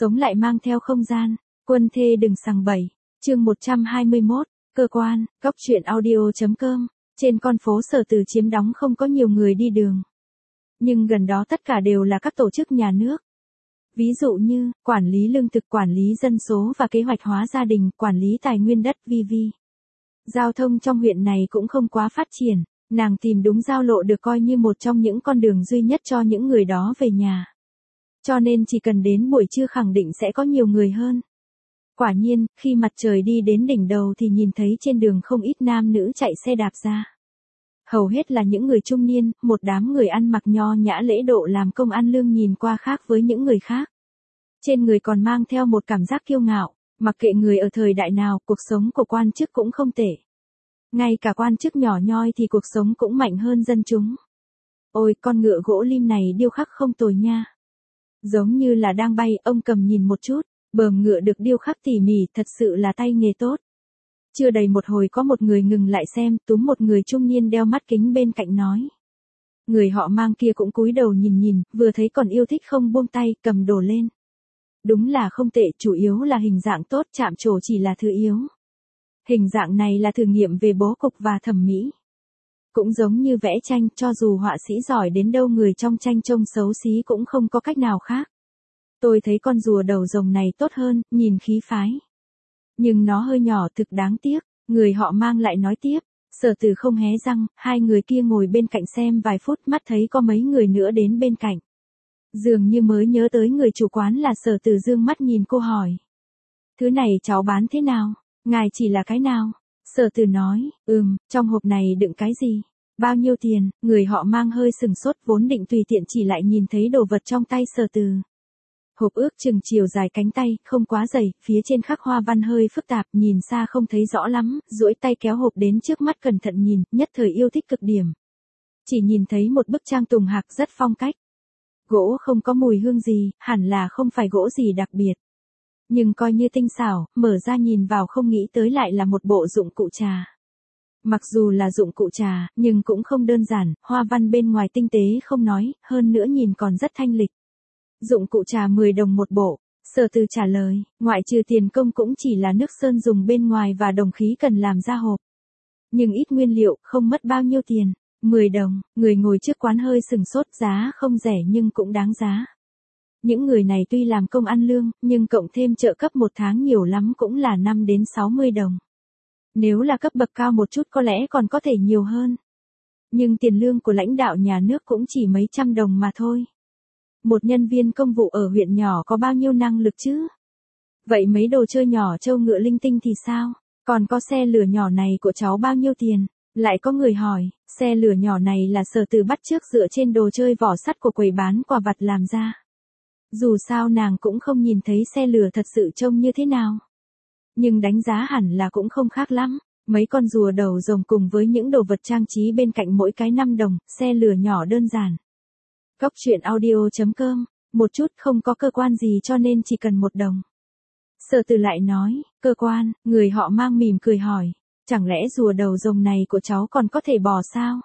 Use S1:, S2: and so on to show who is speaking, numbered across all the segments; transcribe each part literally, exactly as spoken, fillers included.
S1: sống lại mang theo không gian, quân thê đừng sằng bậy. Chương một trăm hai mươi mốt, cơ quan, góc truyện audio chấm com. Trên con phố Sở Từ chiếm đóng không có nhiều người đi đường. Nhưng gần đó tất cả đều là các tổ chức nhà nước. Ví dụ như, quản lý lương thực, quản lý dân số và kế hoạch hóa gia đình, quản lý tài nguyên đất vân vân. Giao thông trong huyện này cũng không quá phát triển, nàng tìm đúng giao lộ được coi như một trong những con đường duy nhất cho những người đó về nhà. Cho nên chỉ cần đến buổi trưa khẳng định sẽ có nhiều người hơn. Quả nhiên, khi mặt trời đi đến đỉnh đầu thì nhìn thấy trên đường không ít nam nữ chạy xe đạp ra. Hầu hết là những người trung niên, một đám người ăn mặc nho nhã lễ độ làm công ăn lương nhìn qua khác với những người khác. Trên người còn mang theo một cảm giác kiêu ngạo, mặc kệ người ở thời đại nào, cuộc sống của quan chức cũng không tệ. Ngay cả quan chức nhỏ nhoi thì cuộc sống cũng mạnh hơn dân chúng. Ôi, con ngựa gỗ lim này điêu khắc không tồi nha. Giống như là đang bay, ông cầm nhìn một chút, bờm ngựa được điêu khắc tỉ mỉ, thật sự là tay nghề tốt. Chưa đầy một hồi có một người ngừng lại xem, túm một người trung niên đeo mắt kính bên cạnh nói. Người họ Mang kia cũng cúi đầu nhìn nhìn, vừa thấy còn yêu thích không buông tay, cầm đồ lên. Đúng là không tệ, chủ yếu là hình dạng tốt, chạm trổ chỉ là thứ yếu. Hình dạng này là thử nghiệm về bố cục và thẩm mỹ. Cũng giống như vẽ tranh, cho dù họa sĩ giỏi đến đâu người trong tranh trông xấu xí cũng không có cách nào khác. Tôi thấy con rùa đầu rồng này tốt hơn, nhìn khí phái. Nhưng nó hơi nhỏ, thực đáng tiếc, người họ Mang lại nói tiếp. Sở Từ không hé răng, hai người kia ngồi bên cạnh xem vài phút, mắt thấy có mấy người nữa đến bên cạnh. Dường như mới nhớ tới người chủ quán là Sở Từ dương mắt nhìn cô hỏi. Thứ này cháu bán thế nào? Ngài chỉ là cái nào? Sở Từ nói, ừm, trong hộp này đựng cái gì? Bao nhiêu tiền? Người họ Mang hơi sừng sốt, vốn định tùy tiện chỉ lại nhìn thấy đồ vật trong tay Sở Từ. Hộp ước chừng chiều dài cánh tay, không quá dày, phía trên khắc hoa văn hơi phức tạp, nhìn xa không thấy rõ lắm, duỗi tay kéo hộp đến trước mắt cẩn thận nhìn, nhất thời yêu thích cực điểm. Chỉ nhìn thấy một bức trang tùng hạc rất phong cách. Gỗ không có mùi hương gì, hẳn là không phải gỗ gì đặc biệt. Nhưng coi như tinh xảo, mở ra nhìn vào không nghĩ tới lại là một bộ dụng cụ trà. Mặc dù là dụng cụ trà, nhưng cũng không đơn giản, hoa văn bên ngoài tinh tế không nói, hơn nữa nhìn còn rất thanh lịch. Dụng cụ trà mười đồng một bộ, Sở Từ trả lời, ngoại trừ tiền công cũng chỉ là nước sơn dùng bên ngoài và đồng khí cần làm ra hộp. Nhưng ít nguyên liệu, không mất bao nhiêu tiền, mười đồng, người ngồi trước quán hơi sừng sốt, giá không rẻ nhưng cũng đáng giá. Những người này tuy làm công ăn lương, nhưng cộng thêm trợ cấp một tháng nhiều lắm cũng là năm đến sáu mươi đồng. Nếu là cấp bậc cao một chút có lẽ còn có thể nhiều hơn. Nhưng tiền lương của lãnh đạo nhà nước cũng chỉ mấy trăm đồng mà thôi. Một nhân viên công vụ ở huyện nhỏ có bao nhiêu năng lực chứ? Vậy mấy đồ chơi nhỏ trâu ngựa linh tinh thì sao? Còn có xe lửa nhỏ này của cháu bao nhiêu tiền? Lại có người hỏi, xe lửa nhỏ này là Sở Từ bắt chước dựa trên đồ chơi vỏ sắt của quầy bán quà vặt làm ra. Dù sao nàng cũng không nhìn thấy xe lửa thật sự trông như thế nào. Nhưng đánh giá hẳn là cũng không khác lắm. Mấy con rùa đầu rồng cùng với những đồ vật trang trí bên cạnh mỗi cái năm đồng, xe lửa nhỏ đơn giản. Góc truyện audio chấm com, một chút không có cơ quan gì cho nên chỉ cần một đồng. Sở Từ lại nói, cơ quan, người họ Mang mỉm cười hỏi, chẳng lẽ rùa đầu rồng này của cháu còn có thể bò sao?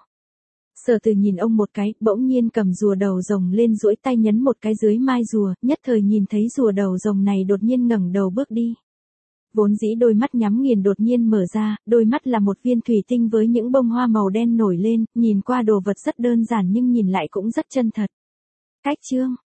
S1: Sở Từ nhìn ông một cái, bỗng nhiên cầm rùa đầu rồng lên duỗi tay nhấn một cái dưới mai rùa, nhất thời nhìn thấy rùa đầu rồng này đột nhiên ngẩng đầu bước đi. Vốn dĩ đôi mắt nhắm nghiền đột nhiên mở ra, đôi mắt là một viên thủy tinh với những bông hoa màu đen nổi lên, nhìn qua đồ vật rất đơn giản nhưng nhìn lại cũng rất chân thật. Cách chương